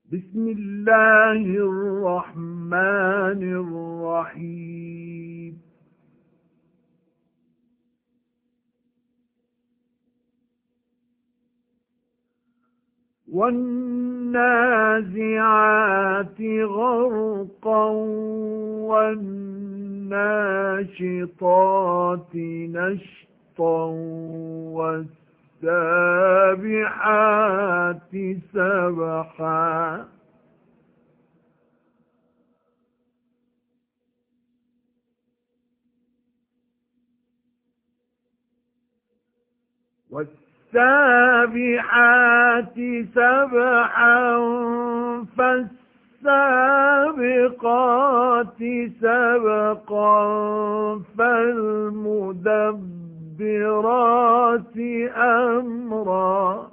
بسم الله الرحمن الرحيم والنازعات غرقا والناشطات نشطا والسابحات سبحا والسابحات سبحا فالسابقات سبقا فالمدبرات أمرا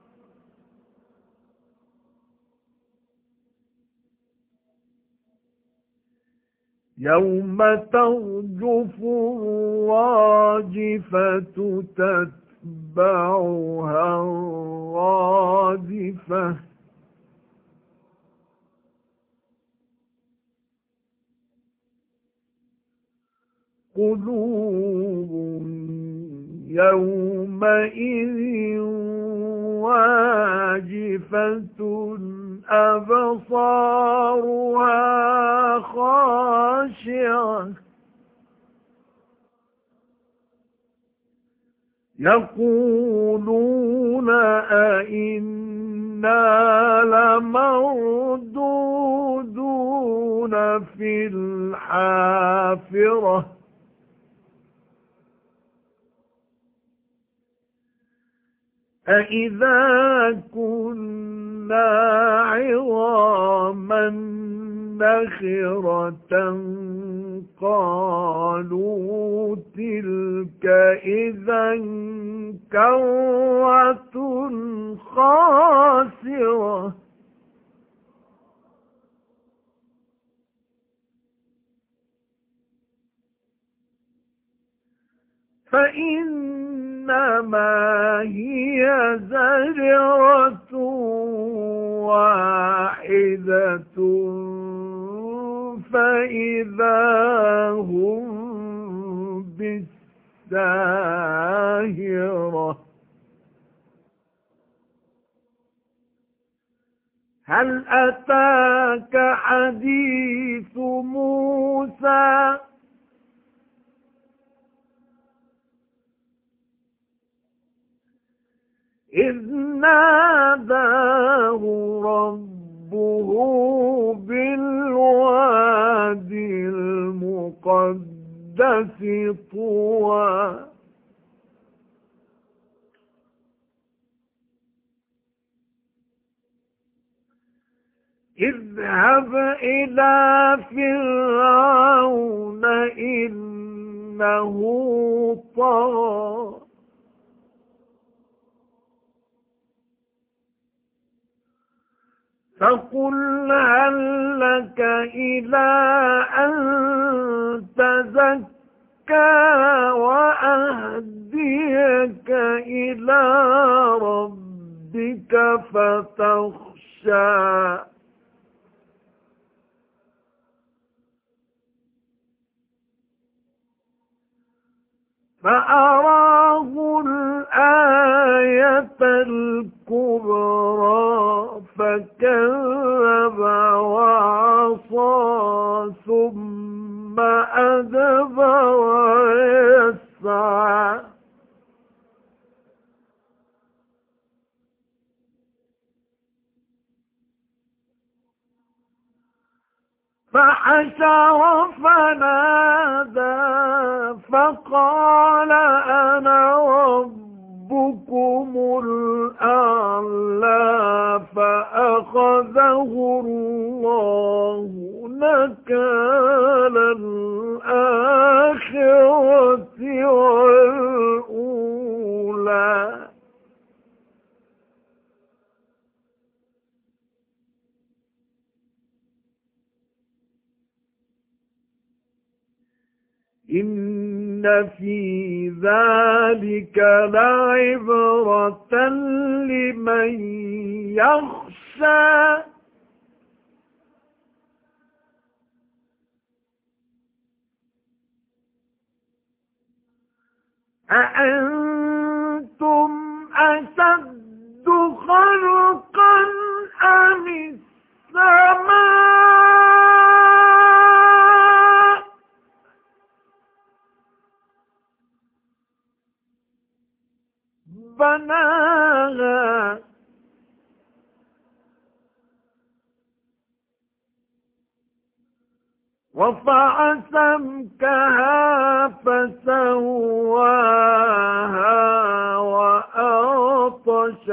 يوم ترجف الراجفة تتبعها الرادفة قلوب يومئذ واجفة أبصارها خاشعة يقولون أئنا لمردودون في الحافرة أإذا كنا عظاما نخرة قالوا تلك إذا كرة خاسرة فإنما هي زجرة واحدة فإذا هم بالساهرة هل أتاك حديث موسى إذ ناداه ربه بالوادي المقدس طوى اذهب إلى فرعون إنه طغى فقل هل لك إلى أن تزكى وأهديك إلى ربك فتخشى فأراه الآية الكبرى فكذب وعصى ثم أدبر ويسعى فحشر فنادى فقال أنا ربكم الأعلى فأخذه الله نكال الآخرة والأولى إن في ذلك لعبرة لمن يخشى أأنتم أشد خلقا أم السماء بناها رفع سمكها فسواها وأغطش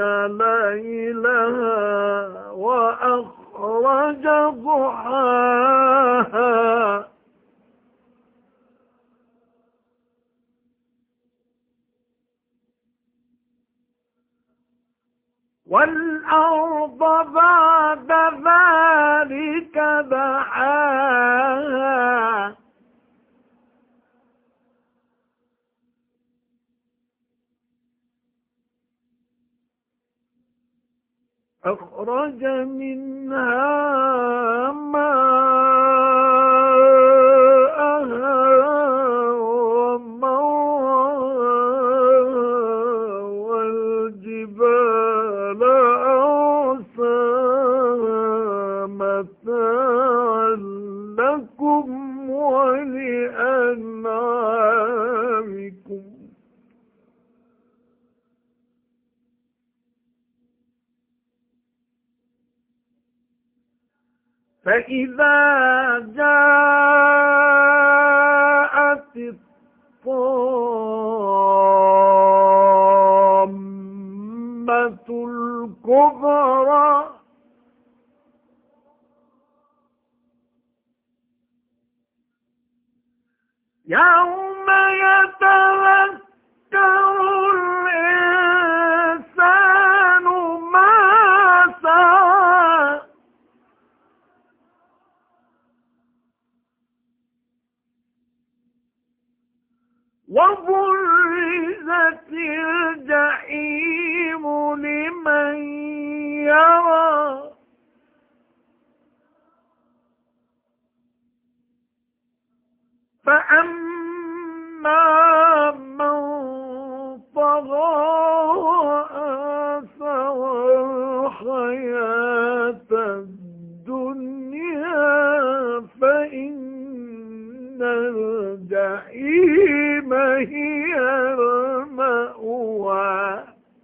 ليلها وأخرج ضحاها والأرض بعد ذلك دحاها أخرج منها ماءها ومرعاها والجبال أرساها متاعا لكم ولأنعامكم فإذا جاءت الطامة الكبرى يوم يتذكر الإنسان ما سعى وبرزت الجحيم لمن يرى فأما من طغى وآثر الحياة الدنيا فإن الجحيم هي المأوى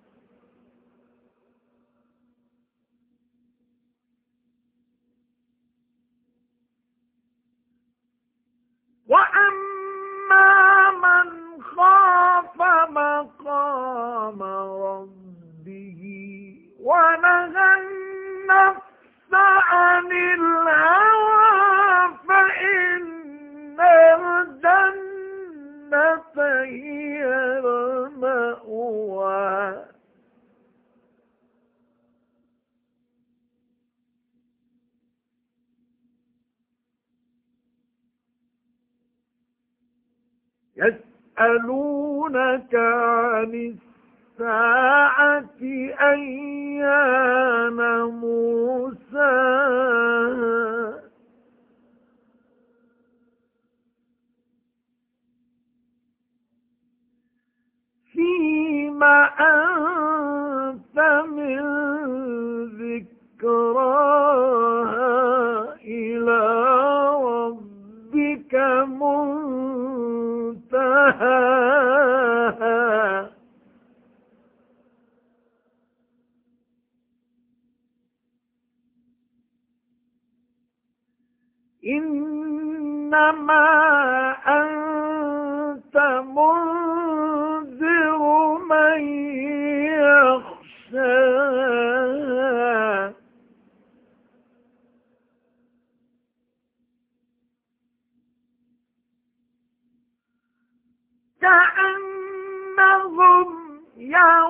وأما من خاف مقام ربه ونهى النفس عن الهوى فإن الجنة هي المأوى يسألونك عن الساعة أيان مرساها فيما أنت من ذكراها إلى ربك منتهاها إنما أنت منذر من يخشاها كأنهم يوم